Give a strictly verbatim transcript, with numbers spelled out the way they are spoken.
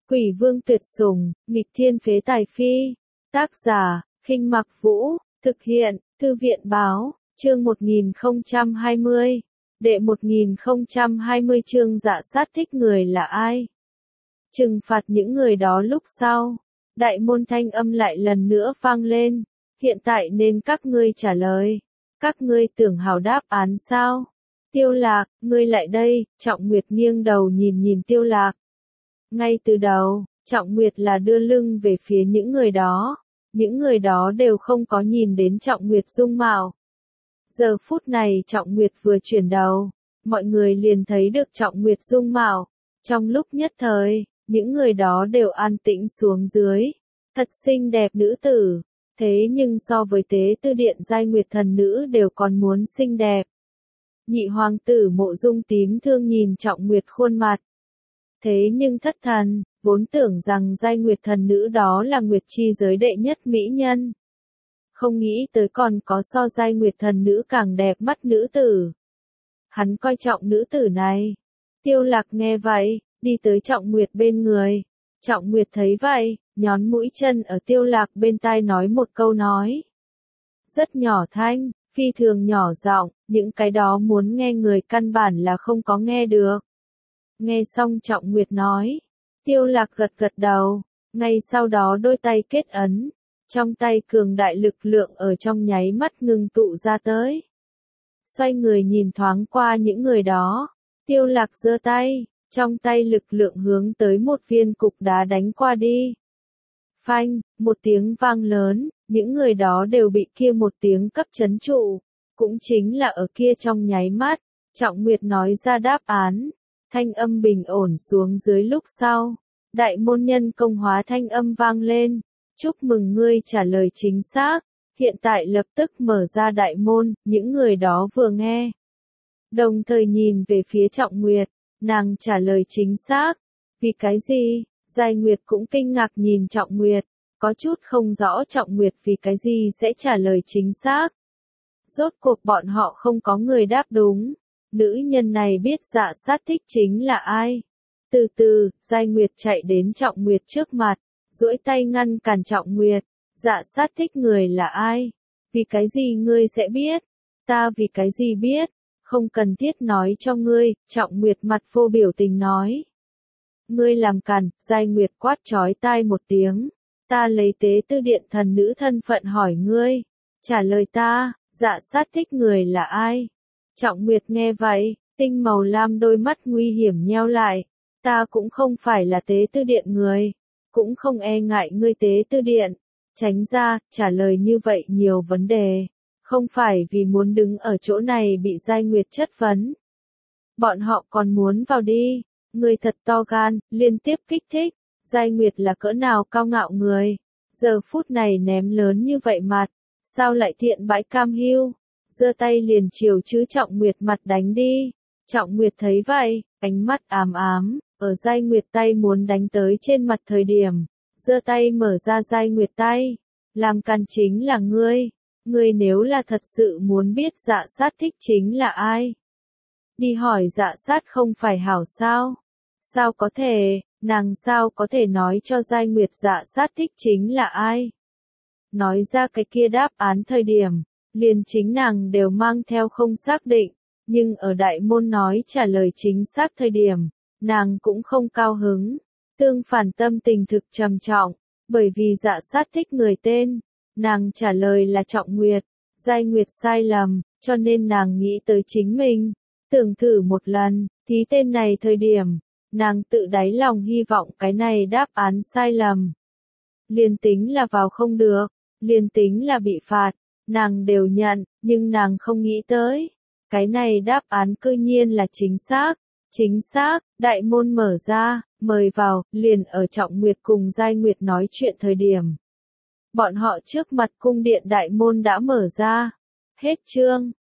Quỷ vương tuyệt sủng, nghịch thiên phế tài phi. Tác giả, Khinh Mặc Vũ, thực hiện, Thư viện báo, chương một nghìn không trăm hai mươi. Đệ một nghìn không trăm hai mươi chương Dạ Sát thích người là ai? Trừng phạt những người đó. Lúc sau, đại môn thanh âm lại lần nữa vang lên. Hiện tại nên các ngươi trả lời. Các ngươi tưởng hảo đáp án sao? Tiêu Lạc, ngươi lại đây. Trọng Nguyệt nghiêng đầu nhìn nhìn Tiêu Lạc. Ngay từ đầu, Trọng Nguyệt là đưa lưng về phía những người đó. Những người đó đều không có nhìn đến Trọng Nguyệt dung mạo. Giờ phút này Trọng Nguyệt vừa chuyển đầu, mọi người liền thấy được Trọng Nguyệt dung mạo. Trong lúc nhất thời, những người đó đều an tĩnh xuống dưới. Thật xinh đẹp nữ tử, thế nhưng so với Tế Tư Điện giai nguyệt thần nữ đều còn muốn xinh đẹp. Nhị hoàng tử Mộ Dung tím thương nhìn Trọng Nguyệt khuôn mặt. Thế nhưng thất thần, vốn tưởng rằng giai nguyệt thần nữ đó là nguyệt chi giới đệ nhất mỹ nhân. Không nghĩ tới còn có so giai nguyệt thần nữ càng đẹp mắt nữ tử. Hắn coi trọng nữ tử này. Tiêu Lạc nghe vậy, đi tới Trọng Nguyệt bên người. Trọng Nguyệt thấy vậy, nhón mũi chân ở Tiêu Lạc bên tai nói một câu nói. Rất nhỏ thanh, phi thường nhỏ giọng, những cái đó muốn nghe người căn bản là không có nghe được. Nghe xong Trọng Nguyệt nói, Tiêu Lạc gật gật đầu, ngay sau đó đôi tay kết ấn, trong tay cường đại lực lượng ở trong nháy mắt ngưng tụ ra tới. Xoay người nhìn thoáng qua những người đó, Tiêu Lạc giơ tay, trong tay lực lượng hướng tới một viên cục đá đánh qua đi. Phanh, một tiếng vang lớn, những người đó đều bị kia một tiếng cấp chấn trụ, cũng chính là ở kia trong nháy mắt, Trọng Nguyệt nói ra đáp án. Thanh âm bình ổn xuống dưới lúc sau, đại môn nhân công hóa thanh âm vang lên, chúc mừng ngươi trả lời chính xác, hiện tại lập tức mở ra đại môn, những người đó vừa nghe. Đồng thời nhìn về phía Trọng Nguyệt, nàng trả lời chính xác, vì cái gì, giai nguyệt cũng kinh ngạc nhìn Trọng Nguyệt, có chút không rõ Trọng Nguyệt vì cái gì sẽ trả lời chính xác. Rốt cuộc bọn họ không có người đáp đúng. Nữ nhân này biết Dạ Sát thích chính là ai. Từ từ, giai nguyệt chạy đến Trọng Nguyệt trước mặt, duỗi tay ngăn cản Trọng Nguyệt. Dạ Sát thích người là ai? Vì cái gì ngươi sẽ biết? Ta vì cái gì biết? Không cần thiết nói cho ngươi, Trọng Nguyệt mặt vô biểu tình nói. Ngươi làm càn, giai nguyệt quát chói tai một tiếng. Ta lấy Tế Tư Điện thần nữ thân phận hỏi ngươi. Trả lời ta, Dạ Sát thích người là ai? Trọng Nguyệt nghe vậy, tinh màu lam đôi mắt nguy hiểm nheo lại. Ta cũng không phải là Tế Tư Điện người, cũng không e ngại ngươi Tế Tư Điện. Tránh ra, trả lời như vậy nhiều vấn đề, không phải vì muốn đứng ở chỗ này bị giai nguyệt chất vấn. Bọn họ còn muốn vào đi, ngươi thật to gan, liên tiếp kích thích, giai nguyệt là cỡ nào cao ngạo người. Giờ phút này ném lớn như vậy mặt, sao lại thiện bãi cam hiu? Giơ tay liền chiều chứ Trọng Nguyệt mặt đánh đi. Trọng Nguyệt thấy vậy, ánh mắt ám ám, ở giai nguyệt tay muốn đánh tới trên mặt thời điểm, giơ tay mở ra giai nguyệt tay. Làm càn chính là ngươi, ngươi nếu là thật sự muốn biết Dạ Sát thích chính là ai. Đi hỏi Dạ Sát không phải hảo sao? Sao có thể, nàng sao có thể nói cho giai nguyệt Dạ Sát thích chính là ai? Nói ra cái kia đáp án thời điểm. Liền chính nàng đều mang theo không xác định, nhưng ở đại môn nói trả lời chính xác thời điểm, nàng cũng không cao hứng, tương phản tâm tình thực trầm trọng, bởi vì Dạ Sát thích người tên, nàng trả lời là Trọng Nguyệt, giai nguyệt sai lầm, cho nên nàng nghĩ tới chính mình, tưởng thử một lần, thí tên này thời điểm, nàng tự đáy lòng hy vọng cái này đáp án sai lầm. Liền tính là vào không được, liền tính là bị phạt. Nàng đều nhận, nhưng nàng không nghĩ tới. Cái này đáp án cư nhiên là chính xác. Chính xác, đại môn mở ra, mời vào, liền ở Trọng Nguyệt cùng giai nguyệt nói chuyện thời điểm. Bọn họ trước mặt cung điện đại môn đã mở ra. Hết chương.